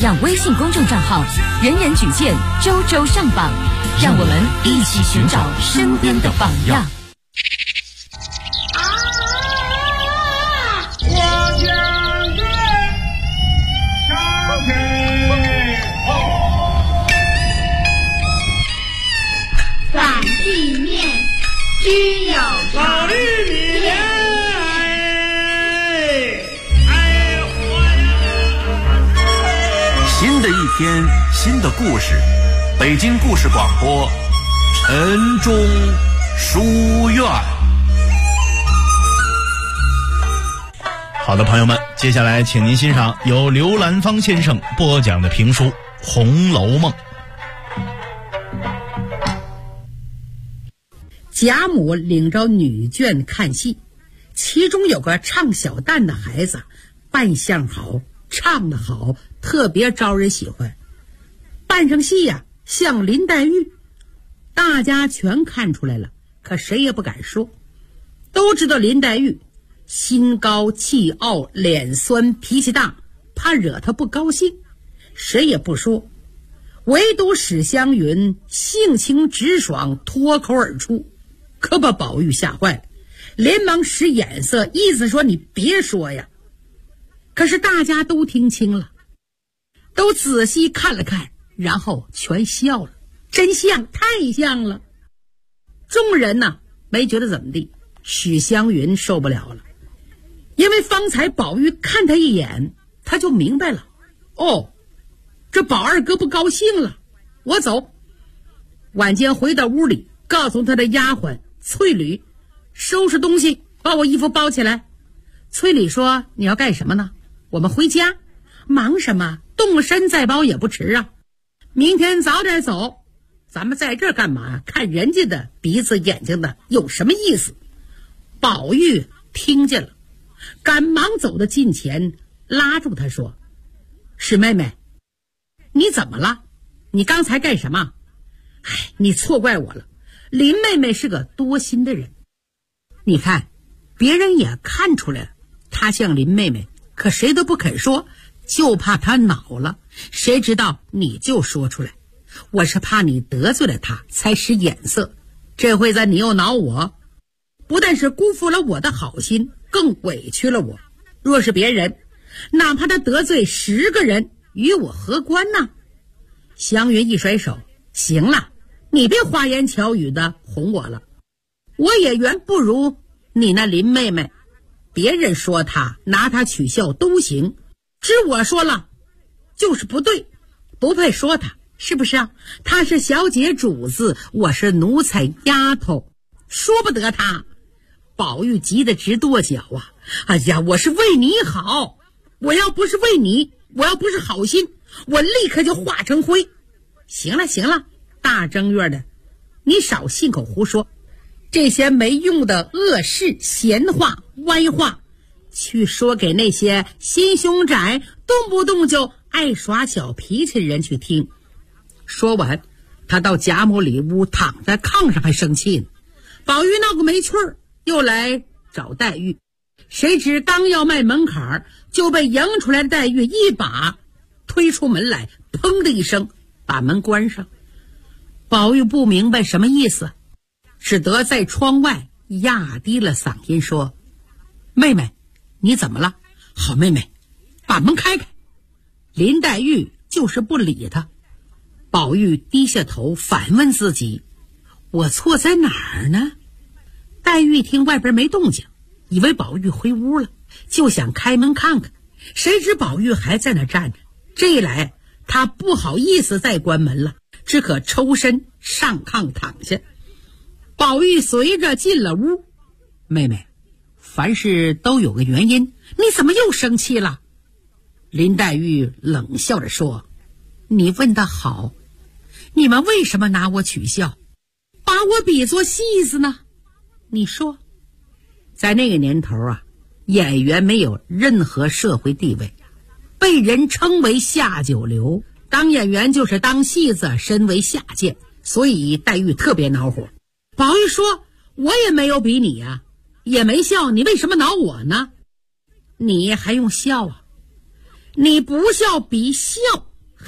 样微信公众账号，人人举荐，周周上榜，让我们一起寻找身边的榜样。 反地面均有老绿米莲， 新的一天，新的故事，北京故事广播，晨钟书院。 好的，朋友们，接下来请您欣赏由刘兰芳先生播讲的评书《红楼梦》。 贾母领着女眷看戏，其中有个唱小旦的孩子，扮相好，唱得好，特别招人喜欢。扮上戏呀，像林黛玉，大家全看出来了，可谁也不敢说。都知道林黛玉心高气傲，脸酸脾气大，怕惹她不高兴，谁也不说。唯独史湘云性情直爽，脱口而出，可把宝玉吓坏了，连忙使眼色，意思说你别说呀。可是大家都听清了，都仔细看了看，然后全笑了，真像，太像了。众人呢没觉得怎么地，史湘云受不了了，因为方才宝玉看他一眼，他就明白了，哦，这宝二哥不高兴了，我走。晚间回到屋里，告诉他的丫鬟翠缕，收拾东西，把我衣服包起来。翠缕说，你要干什么呢？我们回家。忙什么？动身再包也不迟啊。明天早点走，咱们在这儿干嘛？看人家的鼻子眼睛的有什么意思？宝玉听见了，赶忙走到近前，拉住他说，史妹妹，你怎么了？你刚才干什么？哎，你错怪我了，林妹妹是个多心的人，你看别人也看出来了，她像林妹妹，可谁都不肯说，就怕她恼了。谁知道你就说出来，我是怕你得罪了她才使眼色，这回子你又恼我，不但是辜负了我的好心，更委屈了我。若是别人，哪怕他得罪10个人，与我何关呢？湘云一甩手，行了，你别花言巧语的哄我了，我也原不如你那林妹妹，别人说她拿她取笑都行，只我说了就是不对，不配说她，是不是啊？她是小姐主子，我是奴才丫头，说不得她。宝玉急得直跺脚啊！哎呀，我是为你好，我要不是为你，我要不是好心，我立刻就化成灰。行了行了，大正月的，你少信口胡说，这些没用的恶事、闲话、歪话，去说给那些心胸窄、动不动就爱耍小脾气的人去听。说完，他到贾母里屋躺在炕上还生气呢。宝玉闹个没趣儿，又来找黛玉，谁知刚要迈门槛，就被迎出来的黛玉一把推出门来，砰的一声把门关上。宝玉不明白什么意思，只得在窗外压低了嗓音说，妹妹你怎么了？好妹妹，把门开开。林黛玉就是不理他。宝玉低下头反问自己，我错在哪儿呢？黛玉听外边没动静，以为宝玉回屋了，就想开门看看，谁知宝玉还在那站着。这一来他不好意思再关门了，只可抽身上炕躺下。宝玉随着进了屋，妹妹，凡事都有个原因，你怎么又生气了？林黛玉冷笑着说，你问得好，你们为什么拿我取笑，把我比作戏子呢？你说，在那个年头啊，演员没有任何社会地位，被人称为下九流，当演员就是当戏子，身为下贱，所以黛玉特别恼火。宝玉说，我也没有比你啊，也没笑，你为什么恼我呢？你还用笑啊？你不笑比笑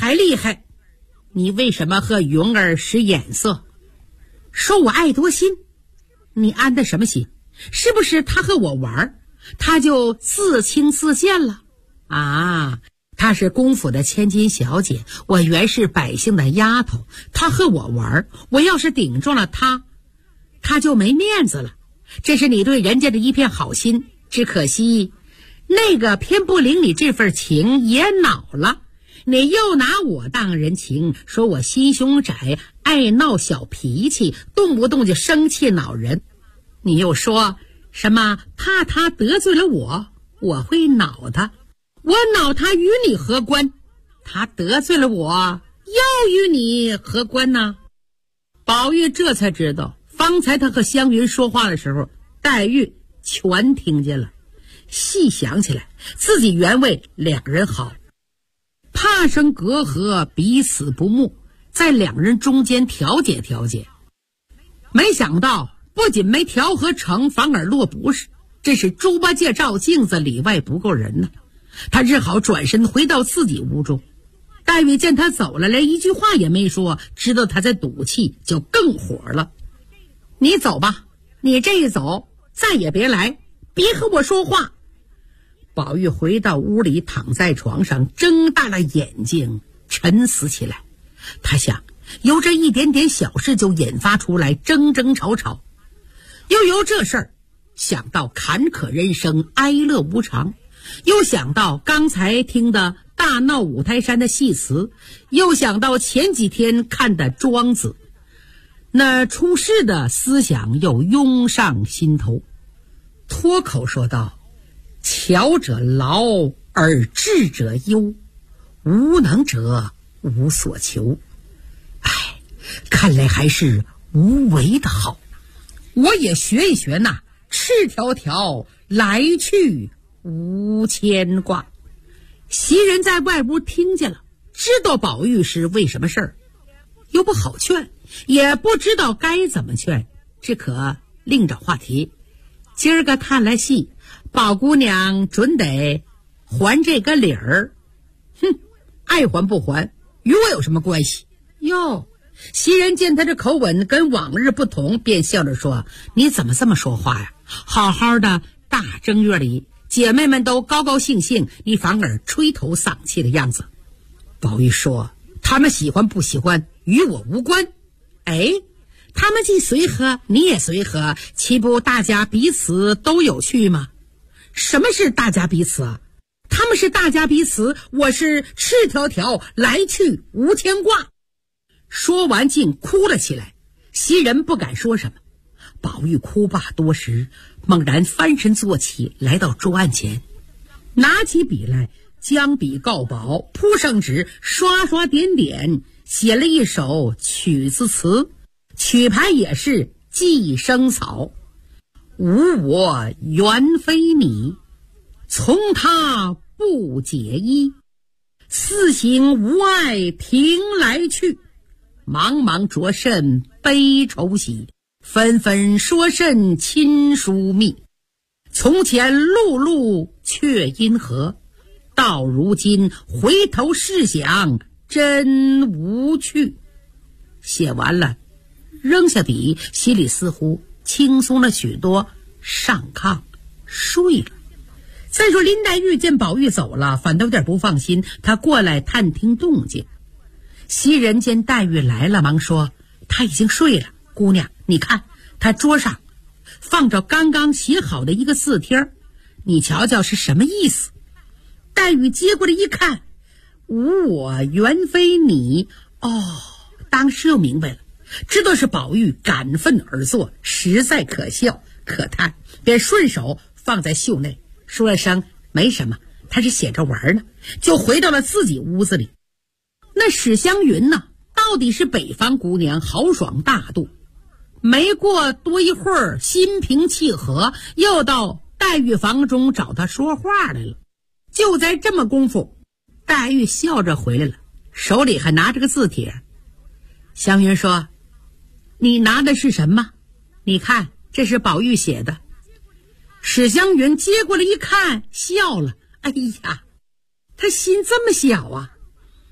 才厉害，你为什么和云儿使眼色？说我爱多心，你安的什么心？是不是他和我玩，他就自轻自贱了啊？她是公府的千金小姐，我原是百姓的丫头，她和我玩，我要是顶撞了她，她就没面子了。这是你对人家的一片好心，只可惜那个偏不领你这份情也恼了。你又拿我当人情，说我心胸窄，爱闹小脾气，动不动就生气恼人。你又说什么怕他得罪了我，我会恼他，我恼他与你何关？他得罪了我，又与你何关呢？宝玉这才知道，方才他和湘云说话的时候，黛玉全听见了。细想起来，自己原为两人好，怕生隔阂，彼此不睦，在两人中间调解调解。没想到不仅没调和成，反而落不是，这是猪八戒照镜子，里外不够人呢。他只好转身回到自己屋中。黛玉见他走了，连一句话也没说，知道他在赌气，就更火了。你走吧，你这一走再也别来，别和我说话。宝玉回到屋里，躺在床上，睁大了眼睛，沉思起来。他想，由这一点点小事就引发出来争争吵吵，又由这事儿想到坎坷人生，哀乐无常，又想到刚才听的大闹五台山的戏词，又想到前几天看的庄子，那出世的思想又涌上心头，脱口说道：巧者劳而智者忧，无能者无所求。哎，看来还是无为的好，我也学一学呐，赤条条来去无牵挂。袭人在外屋听见了，知道宝玉是为什么事儿，又不好劝，也不知道该怎么劝，只可另找话题。今儿个看了戏，宝姑娘准得还这个理儿。哼，爱还不还与我有什么关系？哟，袭人见他这口吻跟往日不同，便笑着说：你怎么这么说话呀？好好的大正月里，姐妹们都高高兴兴，你反而吹头丧气的样子。宝玉说：他们喜欢不喜欢与我无关。哎，他们既随和，你也随和，岂不大家彼此都有趣吗？什么是大家彼此啊？他们是大家彼此，我是赤条条来去无牵挂。说完竟哭了起来，袭人不敢说什么。宝玉哭罢多时，猛然翻身坐起，来到桌案前，拿起笔来，将笔告薄，铺上纸，刷刷点点，写了一首曲子词，曲牌也是寄生草。无我原非你，从他不解衣，四行无碍停来去，茫茫着甚悲愁喜，纷纷说甚亲疏密。从前碌碌却因何，到如今回头试想真无趣。写完了，扔下笔，心里似乎轻松了许多，上炕睡了。再说林黛玉见宝玉走了，反倒有点不放心，她过来探听动静。袭人见黛玉来了，忙说：她已经睡了，姑娘你看她桌上放着刚刚写好的一个字帖，你瞧瞧是什么意思。黛玉接过来一看，无我原非你。哦，当时又明白了，知道是宝玉感愤而作，实在可笑可叹，便顺手放在袖内，说了声没什么，他是写着玩呢，就回到了自己屋子里。那史湘云呢，到底是北方姑娘，豪爽大度，没过多一会儿，心平气和，又到黛玉房中找她说话来了。就在这么功夫，黛玉笑着回来了，手里还拿着个字帖。湘云说：你拿的是什么？你看这是宝玉写的。史湘云接过来一看，笑了。哎呀，他心这么小啊！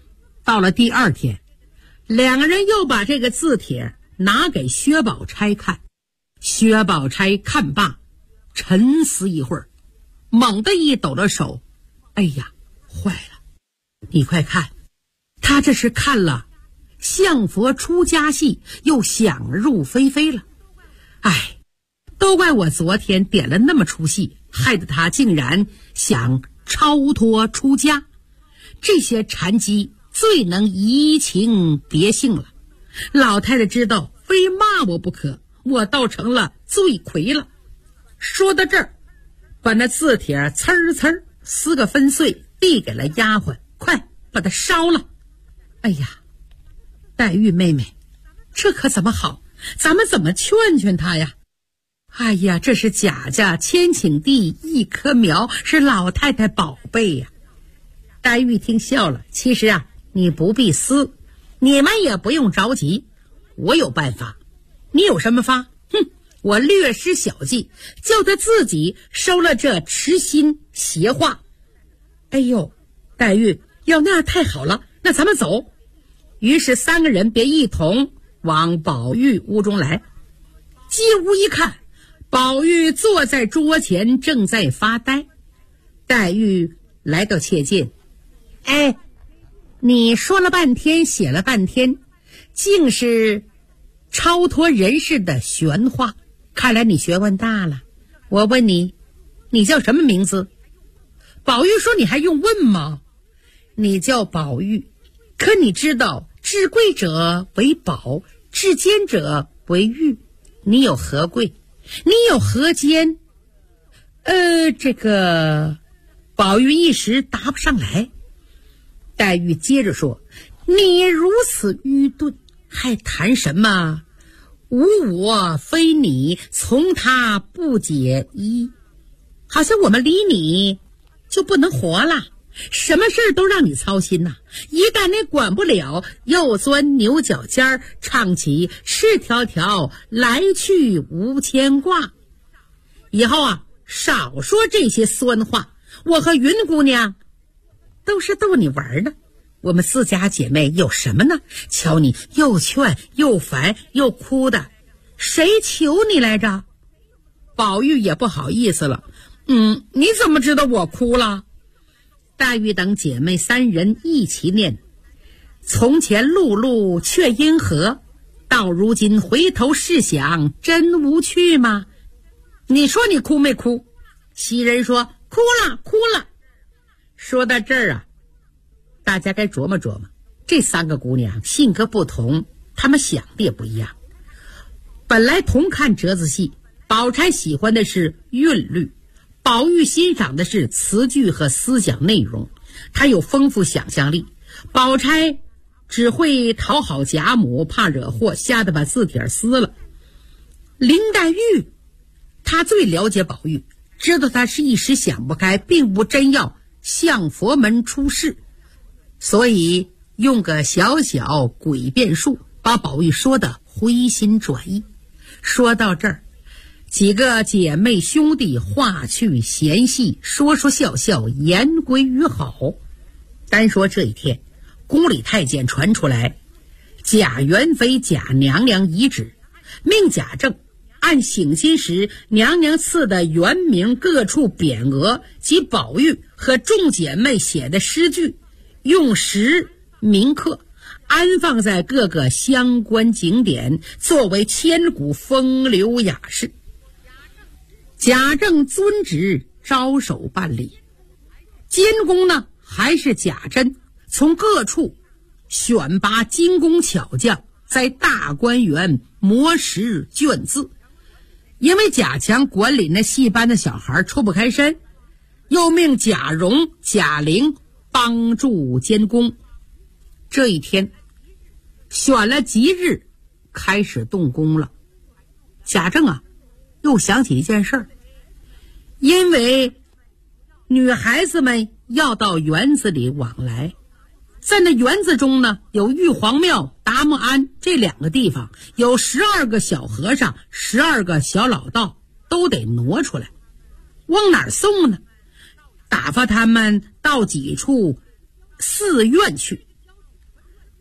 到了第二天，两个人又把这个字帖拿给薛宝钗看。薛宝钗看罢，沉思一会儿，猛地一抖了手，哎呀，坏了，你快看，他这是看了相佛出家戏，又想入非非了。哎，都怪我昨天点了那么出戏，害得他竟然想超脱出家。这些禅机最能移情别性了，老太太知道非骂我不可，我倒成了罪魁了。说到这儿，把那字帖呲撕个分碎，递给了丫鬟，快把它烧了。哎呀，黛玉妹妹，这可怎么好？咱们怎么劝劝他呀？哎呀，这是贾家千顷地一棵苗，是老太太宝贝呀。黛玉听笑了，其实啊，你不必撕，你们也不用着急，我有办法。你有什么法？哼，我略施小计，叫他自己收了这痴心邪话。哎呦，黛玉，要那样太好了，那咱们走。于是三个人便一同往宝玉屋中来。进屋一看，宝玉坐在桌前正在发呆。黛玉来到切近，哎，你说了半天写了半天，竟是超脱人世的玄话，看来你学问大了。我问你，你叫什么名字？宝玉说，你还用问吗？你叫宝玉，可你知道至贵者为宝，至坚者为玉，你有何贵？你有何坚？这个宝玉一时答不上来。黛玉接着说，你如此愚钝，还谈什么无我非你，从他不解一，好像我们离你就不能活了，什么事儿都让你操心呐。一旦你管不了，又钻牛角尖儿，唱起赤条条，来去无牵挂。以后啊，少说这些酸话，我和云姑娘都是逗你玩的。我们四家姐妹有什么呢？瞧你又劝又烦又哭的，谁求你来着？宝玉也不好意思了，你怎么知道我哭了？黛玉等姐妹三人一起念，从前碌碌却因何，到如今回头试想，真无趣吗？你说你哭没哭？袭人说哭了哭了。说到这儿啊，大家该琢磨琢磨，这三个姑娘性格不同，她们想的也不一样。本来同看折子戏，宝钗喜欢的是韵律，宝玉欣赏的是词句和思想内容，她有丰富想象力。宝钗只会讨好贾母，怕惹祸，吓得把字帖撕了。林黛玉她最了解宝玉，知道他是一时想不开，并不真要向佛门出世，所以用个小小诡辩术，把宝玉说的回心转意。说到这儿，几个姐妹兄弟话去闲戏，说说笑笑，言归于好。单说这一天，宫里太监传出来，贾元妃贾娘娘遗旨，命贾政按省亲时娘娘赐的原名各处匾额及宝玉和众姐妹写的诗句，用石铭刻，安放在各个相关景点，作为千古风流雅事。贾政遵旨招手办理，监工呢还是贾珍，从各处选拔精工巧匠，在大观园磨石卷字。因为贾强管理那戏班的小孩抽不开身，又命贾蓉、贾玲帮助监工。这一天选了吉日，开始动工了。贾政啊，又想起一件事儿，因为女孩子们要到园子里往来，在那园子中呢，有玉皇庙、达摩庵这两个地方，有12个小和尚，12个小老道，都得挪出来。往哪儿送呢？打发他们到几处寺院去。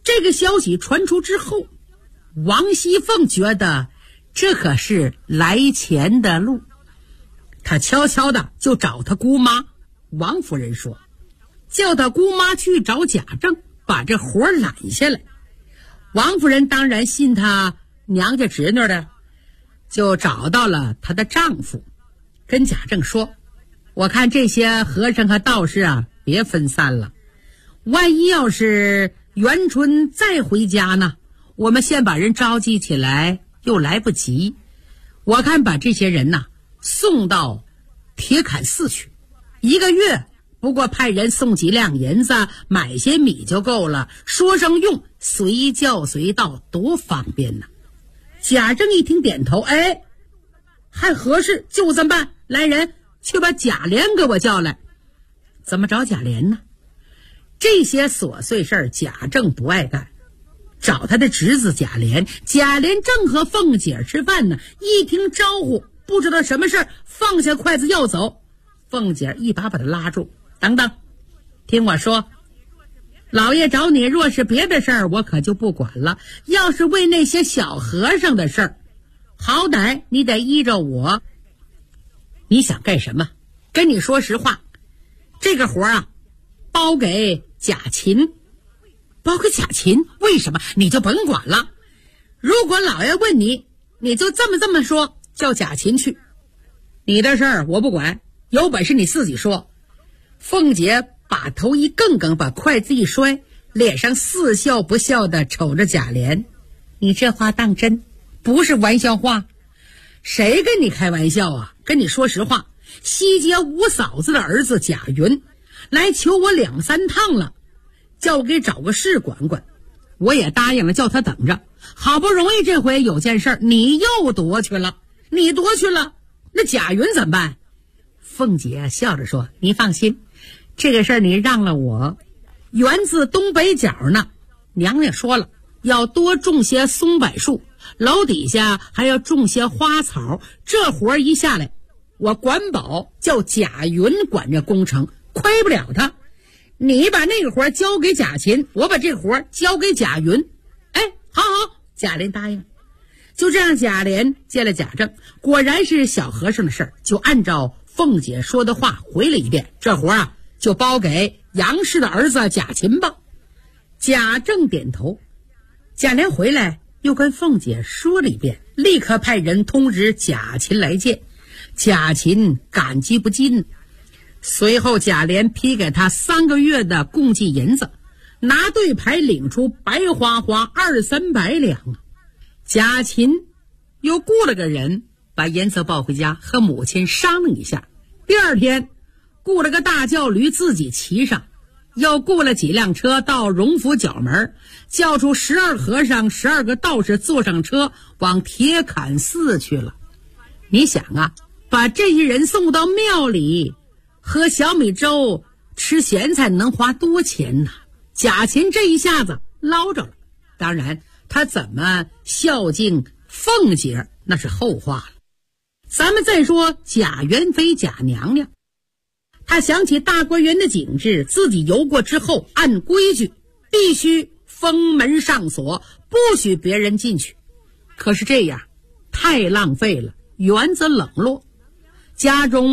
这个消息传出之后，王熙凤觉得这可是来钱的路，她悄悄的就找她姑妈王夫人说，叫她姑妈去找贾政，把这活揽下来。王夫人当然信她娘家侄女的，就找到了她的丈夫，跟贾政说，我看这些和尚和道士啊，别分散了，万一要是元春再回家呢，我们先把人召集起来又来不及。我看把这些人呐送到铁槛寺去，1个月不过派人送几两银子，买些米就够了，说声用，随叫随到，多方便呢。贾政一听点头，哎，还合适，就这么办。来人，去把贾琏给我叫来。怎么找贾琏呢？这些琐碎事儿贾政不爱干，找他的侄子贾琏。贾琏正和凤姐吃饭呢，一听招呼，不知道什么事儿，放下筷子要走。凤姐一把把他拉住，等等，听我说，老爷找你若是别的事儿，我可就不管了，要是为那些小和尚的事儿，好歹你得依着我。你想干什么？跟你说实话，这个活啊包给贾芹。包给贾芹？为什么？你就甭管了，如果老爷问你，你就这么说，叫贾芹去。你的事儿我不管，有本事你自己说。凤姐把头一梗梗，把筷子一摔，脸上似笑不笑的瞅着贾琏，你这话当真？不是玩笑话？谁跟你开玩笑啊？跟你说实话，西街五嫂子的儿子贾云来求我2、3趟了，叫我给找个事管管，我也答应了，叫他等着。好不容易这回有件事，你又夺去了，那贾云怎么办？凤姐笑着说，你放心，这个事儿你让了我。园子东北角呢，娘娘说了，要多种些松柏树，楼底下还要种些花草。这活一下来，我管保叫贾云管这工程，亏不了他。你把那个活交给贾芹，我把这个活交给贾云。哎，好，贾琏答应。就这样，贾琏见了贾政，果然是小和尚的事儿，就按照凤姐说的话回了一遍，这活啊就包给杨氏的儿子贾芹吧。贾政点头。贾琏回来又跟凤姐说了一遍，立刻派人通知贾芹来见。贾芹感激不尽，随后贾琏批给他3个月的供给银子，拿对牌领出白花花200-300两啊。贾芹又雇了个人把银子抱回家，和母亲商量一下。第2天雇了个大轿驴自己骑上，又雇了几辆车到荣府角门，叫出12和尚12个道士坐上车往铁槛寺去了。你想啊，把这些人送到庙里喝小米粥吃咸菜能花多钱呢？贾芹这一下子捞着了，当然他怎么孝敬凤姐那是后话了。咱们再说贾元妃贾娘娘，她想起大观园的景致，自己游过之后，按规矩必须封门上锁，不许别人进去。可是这样太浪费了，园子冷落，家中